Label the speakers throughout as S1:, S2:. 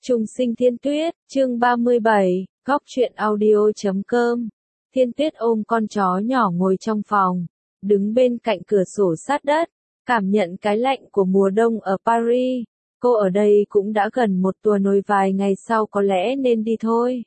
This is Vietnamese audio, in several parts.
S1: Trùng sinh Thiên Tuyết, chương 37, góc truyện audio.com. Thiên Tuyết ôm con chó nhỏ ngồi trong phòng, đứng bên cạnh cửa sổ sát đất, cảm nhận cái lạnh của mùa đông ở Paris. Cô ở đây cũng đã gần một tuần rồi, vài ngày sau có lẽ nên đi thôi.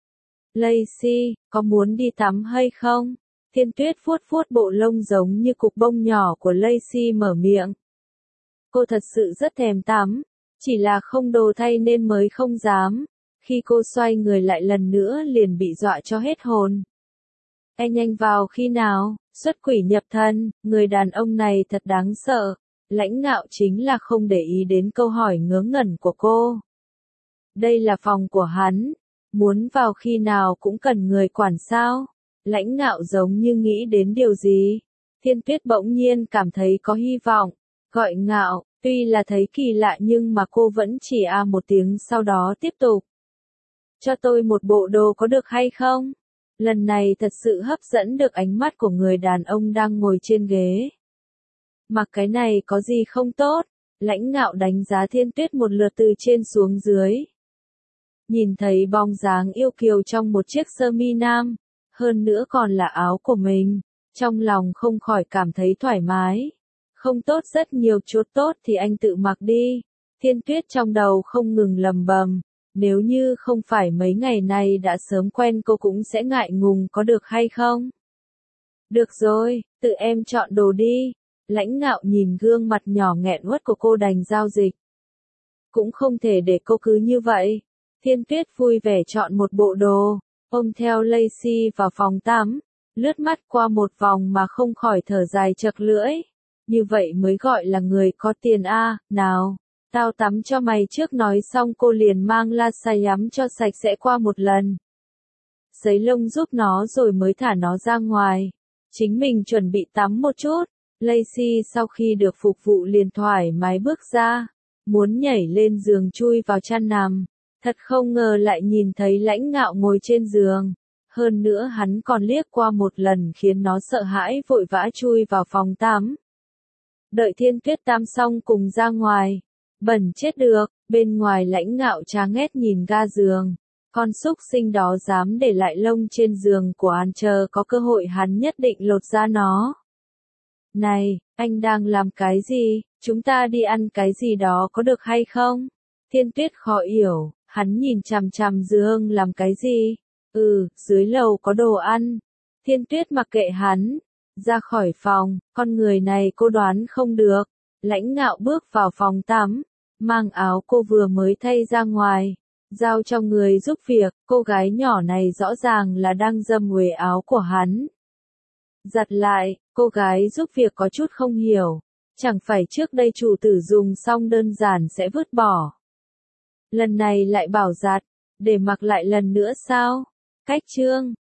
S1: Lacey, có muốn đi tắm hay không? Thiên Tuyết vuốt vuốt bộ lông giống như cục bông nhỏ của Lacey, mở miệng. Cô thật sự rất thèm tắm, chỉ là không đồ thay nên mới không dám. Khi cô xoay người lại lần nữa liền bị dọa cho hết hồn. Anh nhanh vào, khi nào? Xuất quỷ nhập thần, người đàn ông này thật đáng sợ. Lãnh Ngạo chính là không để ý đến câu hỏi ngớ ngẩn của cô. Đây là phòng của hắn, muốn vào khi nào cũng cần người quản sao? Lãnh Ngạo giống như nghĩ đến điều gì. Thiên Tuyết bỗng nhiên cảm thấy có hy vọng, gọi Ngạo. Tuy là thấy kỳ lạ nhưng mà cô vẫn chỉ một tiếng, sau đó tiếp tục. Cho tôi một bộ đồ có được hay không? Lần này thật sự hấp dẫn được ánh mắt của người đàn ông đang ngồi trên ghế. Mặc cái này có gì không tốt? Lãnh Ngạo đánh giá Thiên Tuyết một lượt từ trên xuống dưới. Nhìn thấy bóng dáng yêu kiều trong một chiếc sơ mi nam, hơn nữa còn là áo của mình, trong lòng không khỏi cảm thấy thoải mái. Không tốt rất nhiều chút tốt thì anh tự mặc đi. Thiên Tuyết trong đầu không ngừng lầm bầm. Nếu như không phải mấy ngày này đã sớm quen cô cũng sẽ ngại ngùng, có được hay không? Được rồi, tự em chọn đồ đi. Lãnh Ngạo nhìn gương mặt nhỏ nghẹn uất của cô đành giao dịch. Cũng không thể để cô cứ như vậy. Thiên Tuyết vui vẻ chọn một bộ đồ, ôm theo Lacey vào phòng tắm, lướt mắt qua một vòng mà không khỏi thở dài chật lưỡi. Như vậy mới gọi là người có tiền nào, tao tắm cho mày trước, nói xong cô liền mang la xài nhắm cho sạch sẽ qua một lần. Sấy lông giúp nó rồi mới thả nó ra ngoài. Chính mình chuẩn bị tắm một chút, Lacey sau khi được phục vụ liền thoải mái bước ra, muốn nhảy lên giường chui vào chăn nằm. Thật không ngờ lại nhìn thấy Lãnh Ngạo ngồi trên giường. Hơn nữa hắn còn liếc qua một lần khiến nó sợ hãi, vội vã chui vào phòng tắm. Đợi Thiên Tuyết tắm xong cùng ra ngoài. Bẩn chết được, bên ngoài Lãnh Ngạo chán ghét nhìn ga giường. Con súc sinh đó dám để lại lông trên giường của hắn, chờ có cơ hội hắn nhất định lột ra nó. Này, anh đang làm cái gì? Chúng ta đi ăn cái gì đó có được hay không? Thiên Tuyết khó hiểu, hắn nhìn chằm chằm giường làm cái gì? Dưới lầu có đồ ăn. Thiên Tuyết mặc kệ hắn. Ra khỏi phòng, con người này cô đoán không được. Lãnh Ngạo bước vào phòng tắm, mang áo cô vừa mới thay ra ngoài, giao cho người giúp việc. Cô gái nhỏ này rõ ràng là đang dâm uế áo của hắn. Giặt lại, cô gái giúp việc có chút không hiểu. Chẳng phải trước đây chủ tử dùng xong đơn giản sẽ vứt bỏ. Lần này lại bảo giặt, để mặc lại lần nữa sao? Cách chương